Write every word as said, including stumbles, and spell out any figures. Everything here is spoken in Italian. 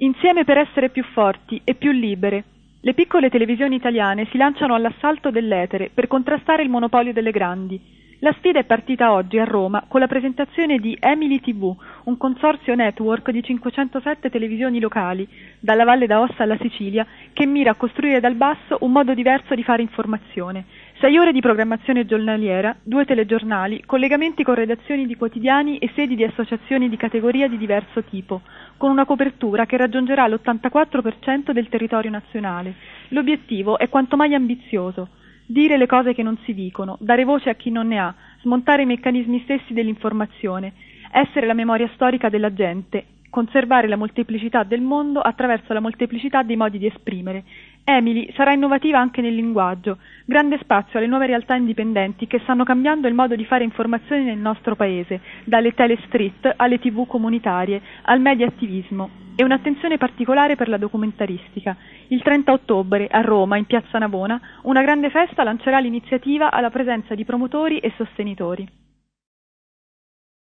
Insieme per essere più forti e più libere. Le piccole televisioni italiane si lanciano all'assalto dell'etere per contrastare il monopolio delle grandi. La sfida è partita oggi a Roma con la presentazione di Emily tivù, un consorzio network di cinquecentosette televisioni locali, dalla Valle d'Aosta alla Sicilia, che mira a costruire dal basso un modo diverso di fare informazione. Sei ore di programmazione giornaliera, due telegiornali, collegamenti con redazioni di quotidiani e sedi di associazioni di categoria di diverso tipo, con una copertura che raggiungerà l'ottantaquattro per cento del territorio nazionale. L'obiettivo è quanto mai ambizioso: dire le cose che non si dicono, dare voce a chi non ne ha, smontare i meccanismi stessi dell'informazione, essere la memoria storica della gente, conservare la molteplicità del mondo attraverso la molteplicità dei modi di esprimere. Emily sarà innovativa anche nel linguaggio, grande spazio alle nuove realtà indipendenti che stanno cambiando il modo di fare informazioni nel nostro paese, dalle telestreet alle tivù comunitarie, al media attivismo, e un'attenzione particolare per la documentaristica. Il trenta ottobre, a Roma, in Piazza Navona, una grande festa lancerà l'iniziativa alla presenza di promotori e sostenitori.